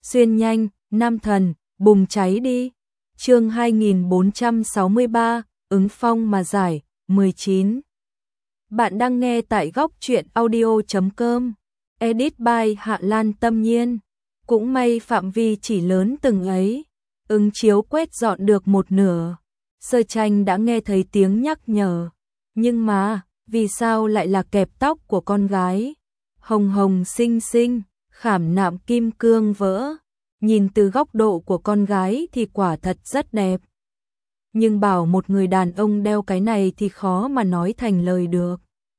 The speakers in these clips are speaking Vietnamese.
xuyên nhanh, nam thần, bùng cháy đi. Chương 2463, ứng phong mà giải, 19. Bạn đang nghe tại góc truyện audio.com. Edit by Hạ Lan Tâm Nhiên. Cũng may phạm vi chỉ lớn từng ấy. Ứng chiếu quét dọn được một nửa. Sơ Tranh đã nghe thấy tiếng nhắc nhở. Nhưng mà, vì sao lại là kẹp tóc của con gái? Hồng hồng xinh xinh, khảm nạm kim cương vỡ. Nhìn từ góc độ của con gái thì quả thật rất đẹp. Nhưng bảo một người đàn ông đeo cái này thì khó mà nói thành lời được.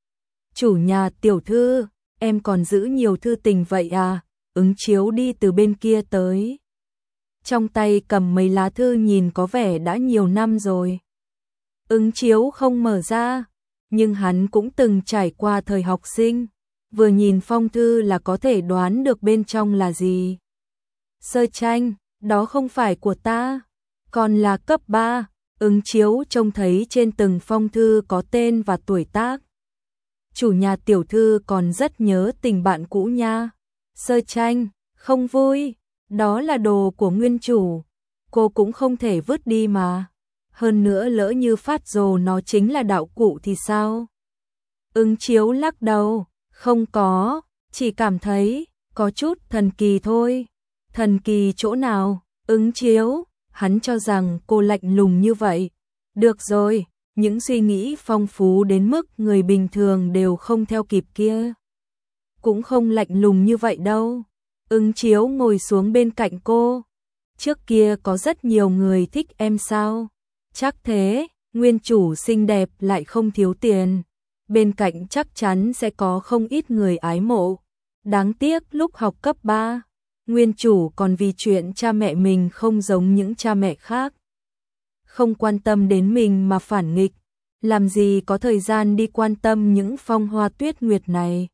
Chủ nhà, tiểu thư, em còn giữ nhiều thư tình vậy à? Ứng chiếu đi từ bên kia tới. Trong tay cầm mấy lá thư nhìn có vẻ đã nhiều năm rồi. Ứng chiếu không mở ra, nhưng hắn cũng từng trải qua thời học sinh. Vừa nhìn phong thư là có thể đoán được bên trong là gì. Sơ Tranh, đó không phải của ta, còn là cấp 3. Ứng chiếu trông thấy trên từng phong thư có tên và tuổi tác. Chủ nhà, tiểu thư còn rất nhớ tình bạn cũ nha. Sơ Tranh, không vui, đó là đồ của nguyên chủ, cô cũng không thể vứt đi mà. Hơn nữa lỡ như phát rồ nó chính là đạo cụ thì sao? Ứng chiếu lắc đầu, không có, chỉ cảm thấy có chút thần kỳ thôi. Thần kỳ chỗ nào? Ứng chiếu, hắn cho rằng cô lạnh lùng như vậy. Được rồi, những suy nghĩ phong phú đến mức người bình thường đều không theo kịp kia. Cũng không lạnh lùng như vậy đâu. Ứng chiếu ngồi xuống bên cạnh cô. Trước kia có rất nhiều người thích em sao? Chắc thế, nguyên chủ xinh đẹp lại không thiếu tiền. Bên cạnh chắc chắn sẽ có không ít người ái mộ. Đáng tiếc lúc học cấp 3, nguyên chủ còn vì chuyện cha mẹ mình không giống những cha mẹ khác. Không quan tâm đến mình mà phản nghịch, làm gì có thời gian đi quan tâm những phong hoa tuyết nguyệt này.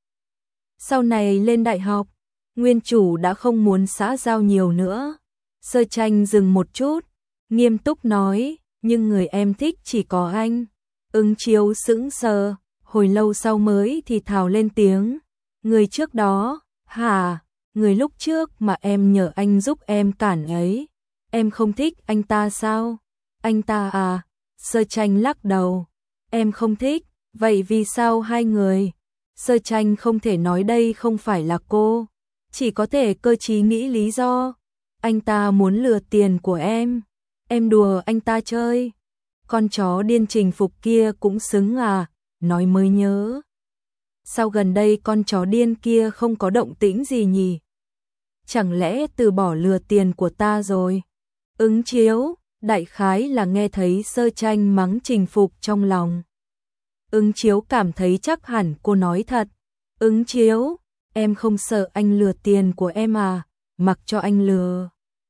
Sau này lên đại học, nguyên chủ đã không muốn xã giao nhiều nữa. Sơ Tranh dừng một chút, nghiêm túc nói, nhưng người em thích chỉ có anh. Ứng chiếu sững sờ, hồi lâu sau mới thì thào lên tiếng. Người trước đó, hả? Người lúc trước mà em nhờ anh giúp em cản ấy. Em không thích anh ta sao? Anh ta à? Sơ Tranh lắc đầu. Em không thích, vậy vì sao hai người? Sơ Tranh không thể nói đây không phải là cô. Chỉ có thể cơ trí nghĩ lý do. Anh ta muốn lừa tiền của em đùa anh ta chơi. Con chó điên Trình Phục kia cũng xứng à, nói mới nhớ. Sao gần đây con chó điên kia không có động tĩnh gì nhỉ? Chẳng lẽ từ bỏ lừa tiền của ta rồi? Ứng chiếu, đại khái là nghe thấy Sơ Tranh mắng Trình Phục trong lòng. Ứng chiếu cảm thấy chắc hẳn cô nói thật. Ứng chiếu, em không sợ anh lừa tiền của em à, mặc cho anh lừa.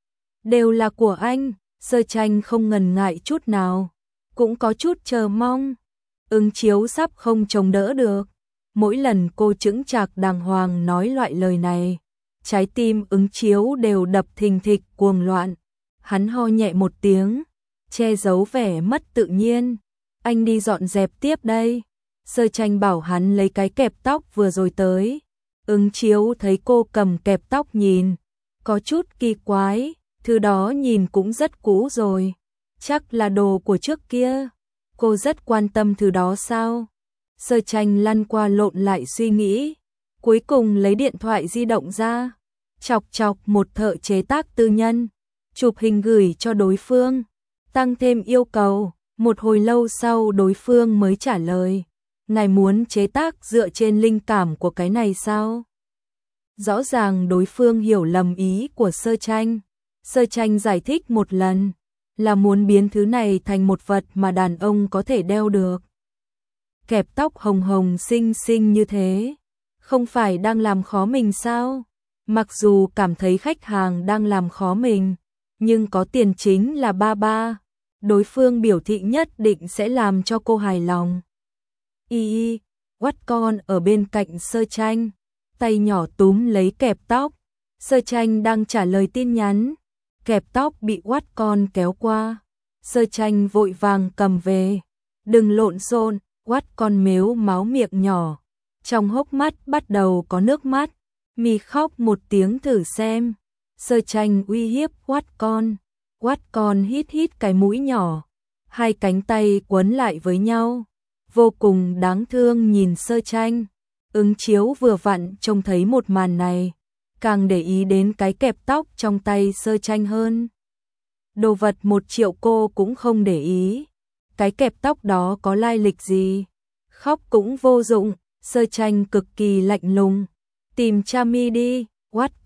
Đều là của anh. Sơ Tranh không ngần ngại chút nào, cũng có chút chờ mong. Ứng chiếu sắp không chống đỡ được. Mỗi lần cô chững chạc đàng hoàng nói loại lời này, trái tim ứng chiếu đều đập thình thịch cuồng loạn. Hắn ho nhẹ một tiếng, che giấu vẻ mất tự nhiên. Anh đi dọn dẹp tiếp đây. Sơ Tranh bảo hắn lấy cái kẹp tóc vừa rồi tới. Ứng chiếu thấy cô cầm kẹp tóc nhìn, có chút kỳ quái. Thứ đó nhìn cũng rất cũ rồi. Chắc là đồ của trước kia. Cô rất quan tâm thứ đó sao? Sơ Tranh lăn qua lộn lại suy nghĩ. Cuối cùng lấy điện thoại di động ra. Chọc chọc một thợ chế tác tư nhân. Chụp hình gửi cho đối phương. Tăng thêm yêu cầu. Một hồi lâu sau đối phương mới trả lời. Ngài muốn chế tác dựa trên linh cảm của cái này sao? Rõ ràng đối phương hiểu lầm ý của Sơ Tranh. Sơ Tranh giải thích một lần, là muốn biến thứ này thành một vật mà đàn ông có thể đeo được. Kẹp tóc hồng hồng xinh xinh như thế, không phải đang làm khó mình sao? Mặc dù cảm thấy khách hàng đang làm khó mình, nhưng có tiền chính là ba. Đối phương biểu thị nhất định sẽ làm cho cô hài lòng. Quắt con ở bên cạnh Sơ Tranh, tay nhỏ túm lấy kẹp tóc. Sơ Tranh đang trả lời tin nhắn. Kẹp tóc bị Quắt con kéo qua. Sơ Tranh vội vàng cầm về. Đừng lộn xộn. Quắt con mếu máu miệng nhỏ. Trong hốc mắt bắt đầu có nước mắt. Mì khóc một tiếng thử xem. Sơ Tranh uy hiếp quát con hít hít cái mũi nhỏ, hai cánh tay quấn lại với nhau, vô cùng đáng thương nhìn Sơ Tranh. Ứng Chiếu vừa vặn trông thấy một màn này, càng để ý đến cái kẹp tóc trong tay Sơ Tranh hơn. Đồ vật 1 triệu cô cũng không để ý, cái kẹp tóc đó có lai lịch gì, khóc cũng vô dụng. Sơ Tranh cực kỳ lạnh lùng, tìm cha mi đi, quát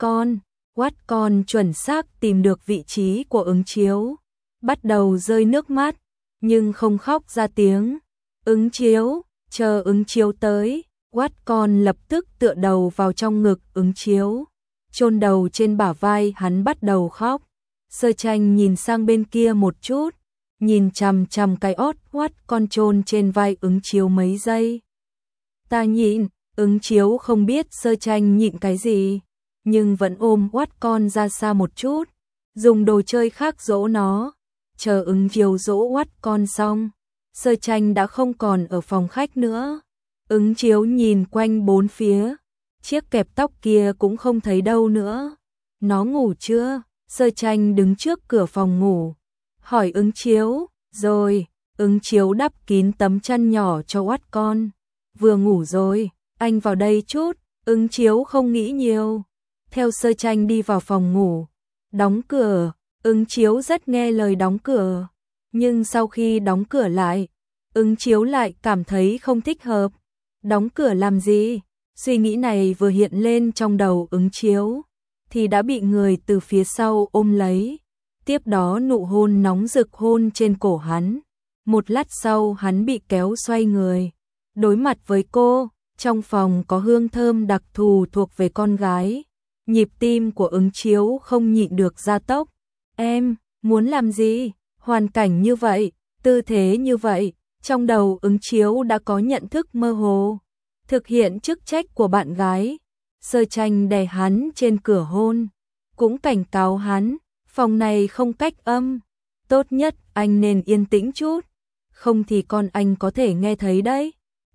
con chuẩn xác tìm được vị trí của Ứng Chiếu, bắt đầu rơi nước mắt, nhưng không khóc ra tiếng. Ứng Chiếu, chờ Ứng Chiếu tới, quát con lập tức tựa đầu vào trong ngực Ứng Chiếu, chôn đầu trên bả vai hắn bắt đầu khóc. Sơ Tranh nhìn sang bên kia một chút, nhìn chằm chằm cái ót quát con chôn trên vai Ứng Chiếu mấy giây. Ta nhịn, Ứng Chiếu không biết Sơ Tranh nhịn cái gì, nhưng vẫn ôm quát con ra xa một chút, dùng đồ chơi khác dỗ nó. Chờ Ứng Chiếu dỗ quát con xong, Sơ Tranh đã không còn ở phòng khách nữa. Ứng Chiếu nhìn quanh bốn phía, chiếc kẹp tóc kia cũng không thấy đâu nữa. Nó ngủ chưa? Sơ Tranh đứng trước cửa phòng ngủ, hỏi Ứng Chiếu. Rồi. Ứng Chiếu đắp kín tấm chăn nhỏ cho quát con. Vừa ngủ rồi, anh vào đây chút. Ứng Chiếu không nghĩ nhiều, theo Sơ Tranh đi vào phòng ngủ, đóng cửa. Ứng Chiếu rất nghe lời đóng cửa, nhưng sau khi đóng cửa lại, Ứng Chiếu lại cảm thấy không thích hợp. Đóng cửa làm gì? Suy nghĩ này vừa hiện lên trong đầu Ứng Chiếu, thì đã bị người từ phía sau ôm lấy. Tiếp đó nụ hôn nóng rực hôn trên cổ hắn. Một lát sau hắn bị kéo xoay người, đối mặt với cô. Trong phòng có hương thơm đặc thù thuộc về con gái. Nhịp tim của Ứng Chiếu không nhịn được gia tốc. Em, muốn làm gì? Hoàn cảnh như vậy, tư thế như vậy, trong đầu Ứng Chiếu đã có nhận thức mơ hồ. Thực hiện chức trách của bạn gái. Sơ Tranh đè hắn trên cửa hôn, cũng cảnh cáo hắn, phòng này không cách âm, tốt nhất anh nên yên tĩnh chút, không thì con anh có thể nghe thấy đấy.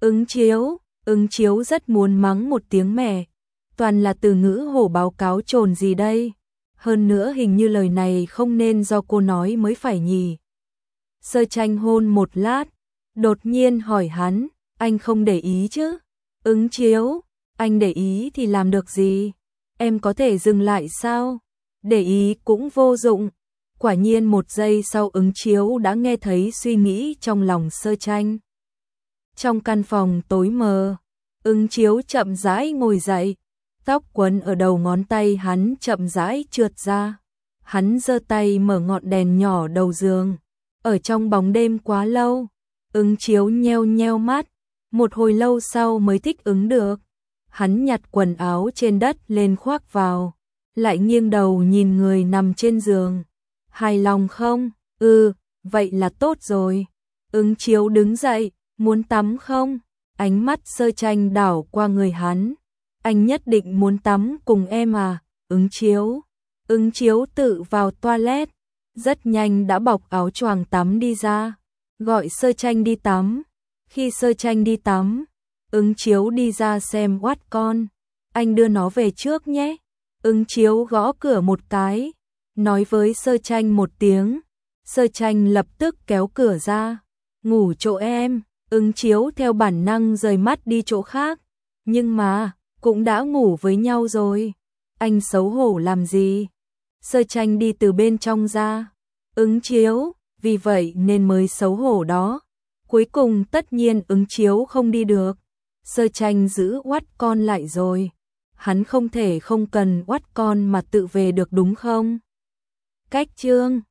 Ứng Chiếu rất muốn mắng một tiếng mẹ, toàn là từ ngữ hổ báo cáo trồn gì đây, hơn nữa hình như lời này không nên do cô nói mới phải nhỉ. Sơ Tranh hôn một lát, đột nhiên hỏi hắn, anh không để ý chứ? Ứng Chiếu, anh để ý thì làm được gì? Em có thể dừng lại sao? Để ý cũng vô dụng. Quả nhiên 1 giây sau Ứng Chiếu đã nghe thấy suy nghĩ trong lòng Sơ Tranh. Trong căn phòng tối mờ, Ứng Chiếu chậm rãi ngồi dậy, tóc quấn ở đầu ngón tay hắn chậm rãi trượt ra. Hắn giơ tay mở ngọn đèn nhỏ đầu giường. Ở trong bóng đêm quá lâu, Ứng Chiếu nheo nheo mắt, một hồi lâu sau mới thích ứng được. Hắn nhặt quần áo trên đất lên khoác vào, lại nghiêng đầu nhìn người nằm trên giường. Hài lòng không? Vậy là tốt rồi. Ứng Chiếu đứng dậy, muốn tắm không? Ánh mắt Sơ Tranh đảo qua người hắn. Anh nhất định muốn tắm cùng em à? Ứng Chiếu tự vào toilet, rất nhanh đã bọc áo choàng tắm đi ra, gọi Sơ Tranh đi tắm. Khi Sơ Tranh đi tắm, Ứng Chiếu đi ra xem quát con. Anh đưa nó về trước nhé. Ứng Chiếu gõ cửa một cái, nói với Sơ Tranh một tiếng. Sơ Tranh lập tức kéo cửa ra. Ngủ chỗ em. Ứng Chiếu theo bản năng rời mắt đi chỗ khác. Nhưng mà, cũng đã ngủ với nhau rồi. Anh xấu hổ làm gì? Sơ Tranh đi từ bên trong ra. Ứng Chiếu, vì vậy nên mới xấu hổ đó. Cuối cùng tất nhiên Ứng Chiếu không đi được. Sơ Tranh giữ quát con lại rồi. Hắn không thể không cần quát con mà tự về được đúng không? Cách chương